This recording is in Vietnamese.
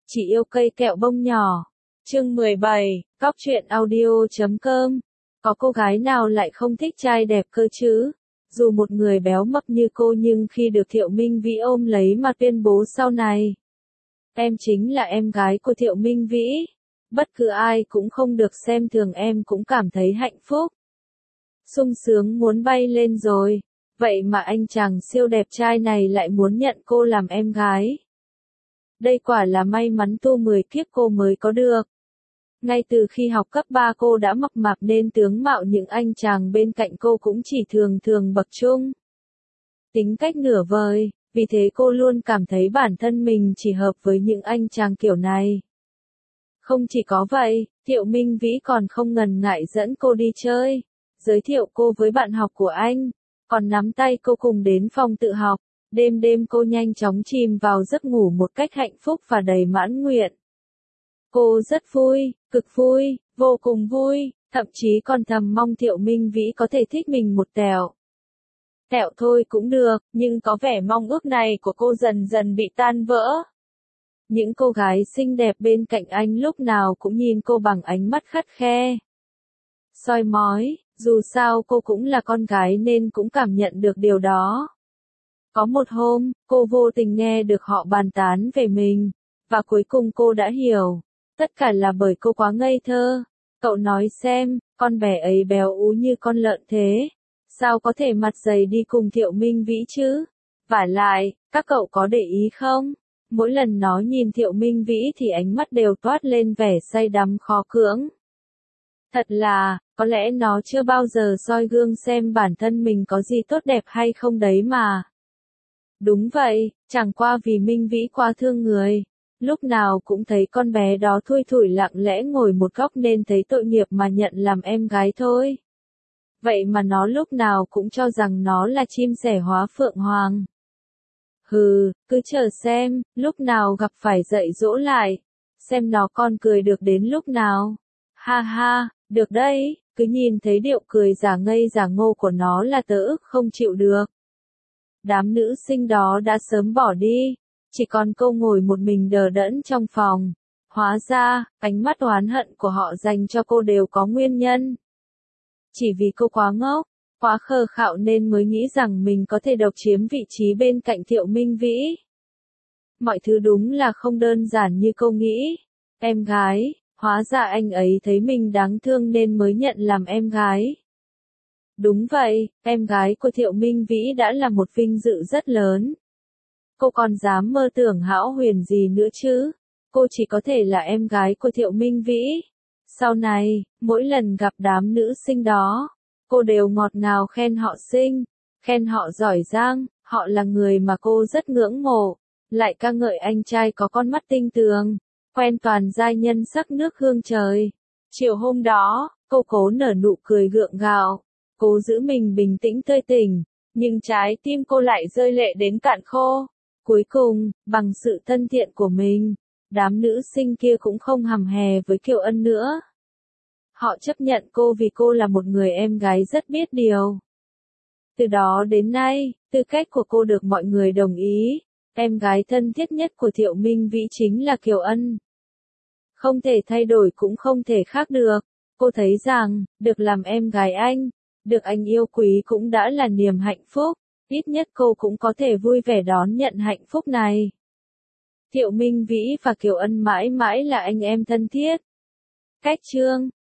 Chị yêu cây kẹo bông nhỏ. Chương 17, Cóc truyện audio.com. Có cô gái nào lại không thích trai đẹp cơ chứ? Dù một người béo mập như cô nhưng khi được Thiệu Minh Vĩ ôm lấy mà tuyên bố sau này, em chính là em gái của Thiệu Minh Vĩ. Bất cứ ai cũng không được xem thường em cũng cảm thấy hạnh phúc. Sung sướng muốn bay lên rồi. Vậy mà anh chàng siêu đẹp trai này lại muốn nhận cô làm em gái. Đây quả là may mắn tu 10 kiếp cô mới có được. Ngay từ khi học cấp 3 cô đã mập mạp nên tướng mạo những anh chàng bên cạnh cô cũng chỉ thường thường bậc trung. Tính cách nửa vời, vì thế cô luôn cảm thấy bản thân mình chỉ hợp với những anh chàng kiểu này. Không chỉ có vậy, Thiệu Minh Vĩ còn không ngần ngại dẫn cô đi chơi, giới thiệu cô với bạn học của anh, còn nắm tay cô cùng đến phòng tự học. Đêm đêm cô nhanh chóng chìm vào giấc ngủ một cách hạnh phúc và đầy mãn nguyện. Cô rất vui, cực vui, vô cùng vui, thậm chí còn thầm mong Thiệu Minh Vĩ có thể thích mình một tẹo. Tẹo thôi cũng được, nhưng có vẻ mong ước này của cô dần dần bị tan vỡ. Những cô gái xinh đẹp bên cạnh anh lúc nào cũng nhìn cô bằng ánh mắt khắt khe, soi mói, dù sao cô cũng là con gái nên cũng cảm nhận được điều đó. Có một hôm, cô vô tình nghe được họ bàn tán về mình, và cuối cùng cô đã hiểu, tất cả là bởi cô quá ngây thơ. Cậu nói xem, con bé ấy béo ú như con lợn thế, sao có thể mặt dày đi cùng Thiệu Minh Vĩ chứ? Vả lại, các cậu có để ý không? Mỗi lần nó nhìn Thiệu Minh Vĩ thì ánh mắt đều toát lên vẻ say đắm khó cưỡng. Thật là, có lẽ nó chưa bao giờ soi gương xem bản thân mình có gì tốt đẹp hay không đấy mà. Đúng vậy, chẳng qua vì Minh Vĩ quá thương người. Lúc nào cũng thấy con bé đó thui thủi lặng lẽ ngồi một góc nên thấy tội nghiệp mà nhận làm em gái thôi. Vậy mà nó lúc nào cũng cho rằng nó là chim sẻ hóa phượng hoàng. Hừ, cứ chờ xem, lúc nào gặp phải dạy dỗ lại. Xem nó con cười được đến lúc nào. Ha ha, được đấy, cứ nhìn thấy điệu cười giả ngây giả ngô của nó là tớ ức không chịu được. Đám nữ sinh đó đã sớm bỏ đi, chỉ còn cô ngồi một mình đờ đẫn trong phòng. Hóa ra, ánh mắt oán hận của họ dành cho cô đều có nguyên nhân. Chỉ vì cô quá ngốc, quá khờ khạo nên mới nghĩ rằng mình có thể độc chiếm vị trí bên cạnh Thiệu Minh Vĩ. Mọi thứ đúng là không đơn giản như cô nghĩ. Em gái, hóa ra anh ấy thấy mình đáng thương nên mới nhận làm em gái. Đúng vậy, em gái của Thiệu Minh Vĩ đã là một vinh dự rất lớn. Cô còn dám mơ tưởng hão huyền gì nữa chứ? Cô chỉ có thể là em gái của Thiệu Minh Vĩ. Sau này, mỗi lần gặp đám nữ sinh đó, cô đều ngọt ngào khen họ xinh, khen họ giỏi giang, họ là người mà cô rất ngưỡng mộ, lại ca ngợi anh trai có con mắt tinh tường, quen toàn giai nhân sắc nước hương trời. Chiều hôm đó, cô cố nở nụ cười gượng gạo, cố giữ mình bình tĩnh tươi tỉnh, nhưng trái tim cô lại rơi lệ đến cạn khô. Cuối cùng, bằng sự thân thiện của mình, đám nữ sinh kia cũng không hằm hè với Kiều Ân nữa. Họ chấp nhận cô vì cô là một người em gái rất biết điều. Từ đó đến nay, tư cách của cô được mọi người đồng ý, em gái thân thiết nhất của Thiệu Minh Vĩ chính là Kiều Ân. Không thể thay đổi cũng không thể khác được, cô thấy rằng, được làm em gái anh, được anh yêu quý cũng đã là niềm hạnh phúc, ít nhất cô cũng có thể vui vẻ đón nhận hạnh phúc này. Thiệu Minh Vĩ và Kiều Ân mãi mãi là anh em thân thiết. Cách chương